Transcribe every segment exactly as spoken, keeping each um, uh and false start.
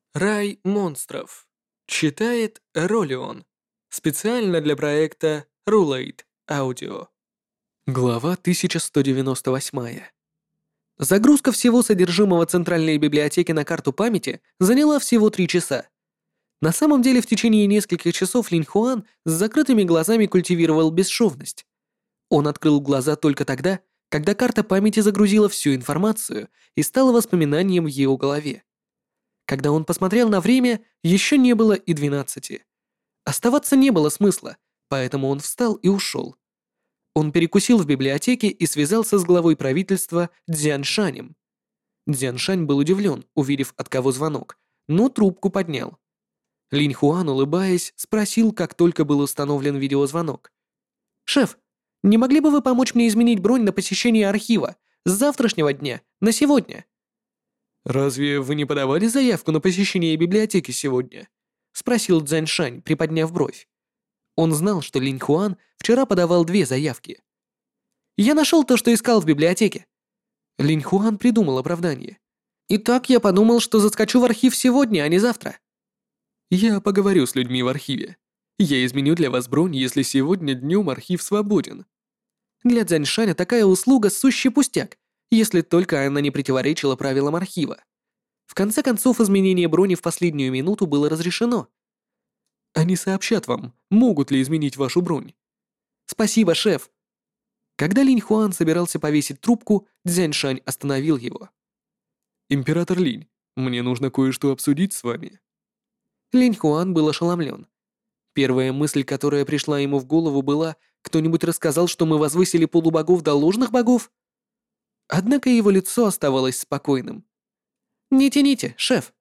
Рай монстров. Читает Ролион. Специально для проекта Rulate Audio. Глава тысяча сто девяносто восемь. Загрузка всего содержимого центральной библиотеки на карту памяти заняла всего три часа. На самом деле в течение нескольких часов Линь Хуан с закрытыми глазами культивировал бесшовность. Он открыл глаза только тогда, когда карта памяти загрузила всю информацию и стала воспоминанием в его голове. Когда он посмотрел на время, еще не было и двенадцати. Оставаться не было смысла, поэтому он встал и ушел. Он перекусил в библиотеке и связался с главой правительства Дзяншанем. Дзяншань был удивлен, увидев, от кого звонок, но трубку поднял. Линь Хуан, улыбаясь, спросил, как только был установлен видеозвонок. «Шеф, не могли бы вы помочь мне изменить бронь на посещение архива с завтрашнего дня на сегодня?» «Разве вы не подавали заявку на посещение библиотеки сегодня?» — спросил Цзяньшань, приподняв бровь. Он знал, что Линь Хуан вчера подавал две заявки. «Я нашел то, что искал в библиотеке». Линь Хуан придумал оправдание. «И так я подумал, что заскочу в архив сегодня, а не завтра». «Я поговорю с людьми в архиве. Я изменю для вас бронь, если сегодня днем архив свободен». Для Цзяньшаня такая услуга — сущий пустяк, если только она не противоречила правилам архива. В конце концов, изменение брони в последнюю минуту было разрешено. Они сообщат вам, могут ли изменить вашу бронь. Спасибо, шеф. Когда Линь Хуан собирался повесить трубку, Цзяньшань остановил его. Император Линь, мне нужно кое-что обсудить с вами. Линь Хуан был ошеломлен. Первая мысль, которая пришла ему в голову, была: кто-нибудь рассказал, что мы возвысили полубогов до ложных богов? Однако его лицо оставалось спокойным. «Не тяните, шеф».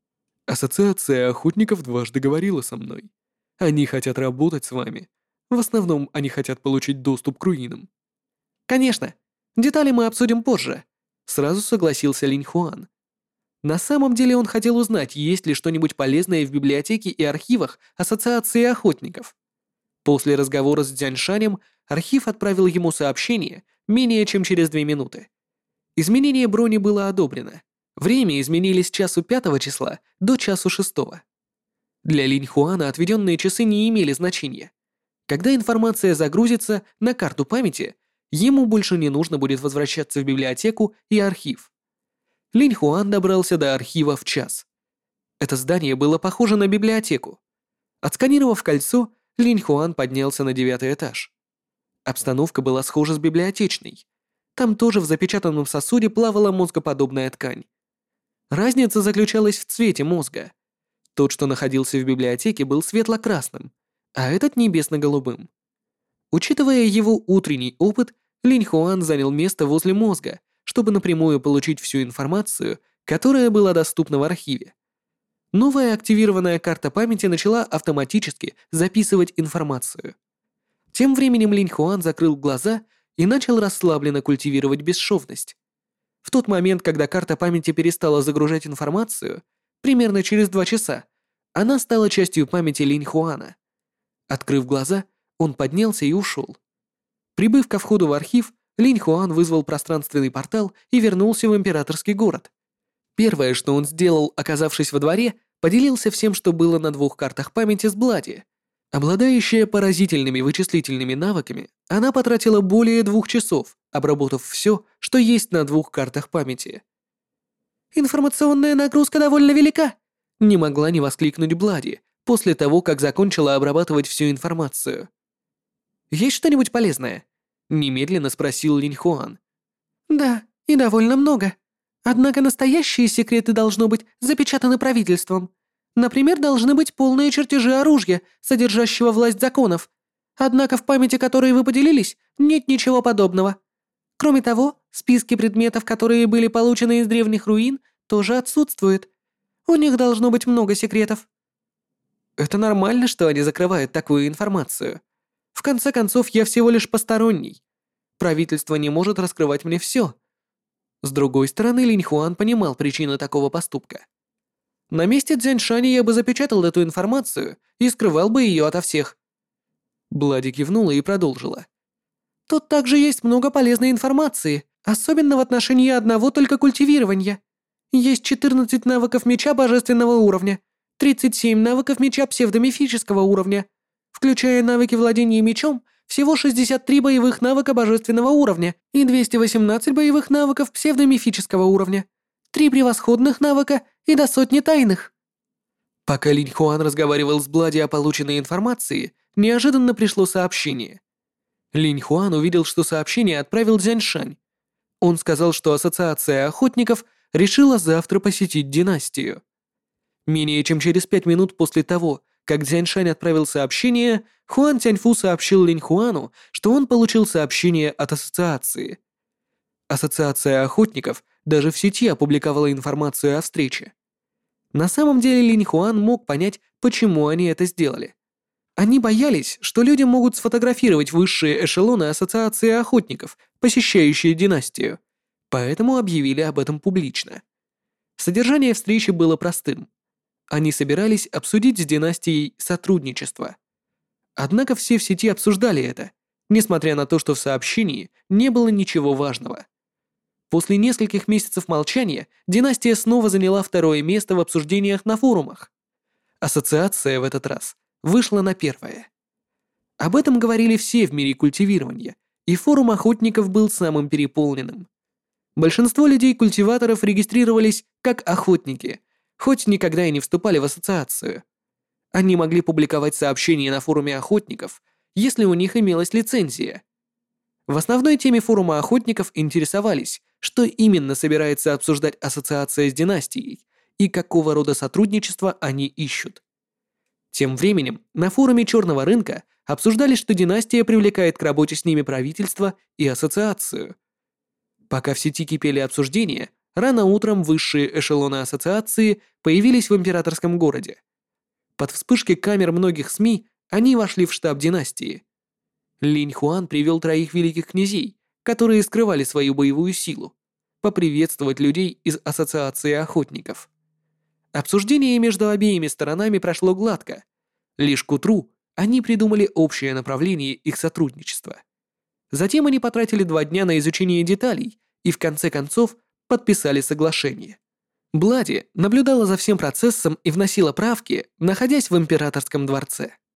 Ассоциация охотников дважды говорила со мной. Они хотят работать с вами. В основном они хотят получить доступ к руинам. Конечно. Детали мы обсудим позже. Сразу согласился Линь Хуан. На самом деле он хотел узнать, есть ли что-нибудь полезное в библиотеке и архивах Ассоциации охотников. После разговора с Дзяньшанем архив отправил ему сообщение менее чем через две минуты. Изменение брони было одобрено. Время изменили с часу пятого числа до часу шестого. Для Линь Хуана отведенные часы не имели значения. Когда информация загрузится на карту памяти, ему больше не нужно будет возвращаться в библиотеку и архив. Линь Хуан добрался до архива в час. Это здание было похоже на библиотеку. Отсканировав кольцо, Линь Хуан поднялся на девятый этаж. Обстановка была схожа с библиотечной. Там тоже в запечатанном сосуде плавала мозгоподобная ткань. Разница заключалась в цвете мозга. Тот, что находился в библиотеке, был светло-красным, а этот небесно-голубым. Учитывая его утренний опыт, Линь Хуан занял место возле мозга, чтобы напрямую получить всю информацию, которая была доступна в архиве. Новая активированная карта памяти начала автоматически записывать информацию. Тем временем Линь Хуан закрыл глаза и начал расслабленно культивировать бесшовность. В тот момент, когда карта памяти перестала загружать информацию, примерно через два часа, она стала частью памяти Линь Хуана. Открыв глаза, он поднялся и ушел. Прибыв ко входу в архив, Линь Хуан вызвал пространственный портал и вернулся в императорский город. Первое, что он сделал, оказавшись во дворе, поделился всем, что было на двух картах памяти с Блади. Обладающая поразительными вычислительными навыками, она потратила более двух часов, обработав все, что есть на двух картах памяти. «Информационная нагрузка довольно велика», — не могла не воскликнуть Блади после того, как закончила обрабатывать всю информацию. «Есть что-нибудь полезное?» — немедленно спросил Линь Хуан. «Да, и довольно много. Однако настоящие секреты должно быть запечатаны правительством. Например, должны быть полные чертежи оружия, содержащего власть законов. Однако в памяти, которой вы поделились, нет ничего подобного. Кроме того, списки предметов, которые были получены из древних руин, тоже отсутствуют. У них должно быть много секретов». «Это нормально, что они закрывают такую информацию. В конце концов, я всего лишь посторонний. Правительство не может раскрывать мне все». С другой стороны, Линь Хуан понимал причину такого поступка. На месте Цзяньшаня я бы запечатал эту информацию и скрывал бы ее ото всех. Блади кивнула и продолжила. Тут также есть много полезной информации, особенно в отношении одного только культивирования. Есть четырнадцать навыков меча божественного уровня, тридцать семь навыков меча псевдомифического уровня. Включая навыки владения мечом, всего шестьдесят три боевых навыка божественного уровня и двести восемнадцать боевых навыков псевдомифического уровня. Три превосходных навыка и до сотни тайных. Пока Линь Хуан разговаривал с Блади о полученной информации, неожиданно пришло сообщение. Линь Хуан увидел, что сообщение отправил Цзяньшань. Он сказал, что Ассоциация охотников решила завтра посетить династию. Менее чем через пять минут после того, как Цзяньшань отправил сообщение, Хуан Тяньфу сообщил Линь Хуану, что он получил сообщение от Ассоциации. Ассоциация охотников даже в сети опубликовала информацию о встрече. На самом деле Линь Хуан мог понять, почему они это сделали. Они боялись, что люди могут сфотографировать высшие эшелоны Ассоциации охотников, посещающие династию, поэтому объявили об этом публично. Содержание встречи было простым. Они собирались обсудить с династией сотрудничество. Однако все в сети обсуждали это, несмотря на то, что в сообщении не было ничего важного. После нескольких месяцев молчания династия снова заняла второе место в обсуждениях на форумах. Ассоциация в этот раз вышла на первое. Об этом говорили все в мире культивирования, и форум охотников был самым переполненным. Большинство людей-культиваторов регистрировались как охотники, хоть никогда и не вступали в ассоциацию. Они могли публиковать сообщения на форуме охотников, если у них имелась лицензия. В основной теме форума охотников интересовались, что именно собирается обсуждать ассоциация с династией и какого рода сотрудничество они ищут. Тем временем на форуме черного рынка обсуждали, что династия привлекает к работе с ними правительство и ассоциацию. Пока в сети кипели обсуждения, рано утром высшие эшелоны ассоциации появились в императорском городе. Под вспышки камер многих СМИ они вошли в штаб династии. Линь Хуан привел троих великих князей, которые скрывали свою боевую силу, поприветствовать людей из Ассоциации охотников. Обсуждение между обеими сторонами прошло гладко. Лишь к утру они придумали общее направление их сотрудничества. Затем они потратили два дня на изучение деталей и в конце концов подписали соглашение. Блади наблюдала за всем процессом и вносила правки, находясь в императорском дворце.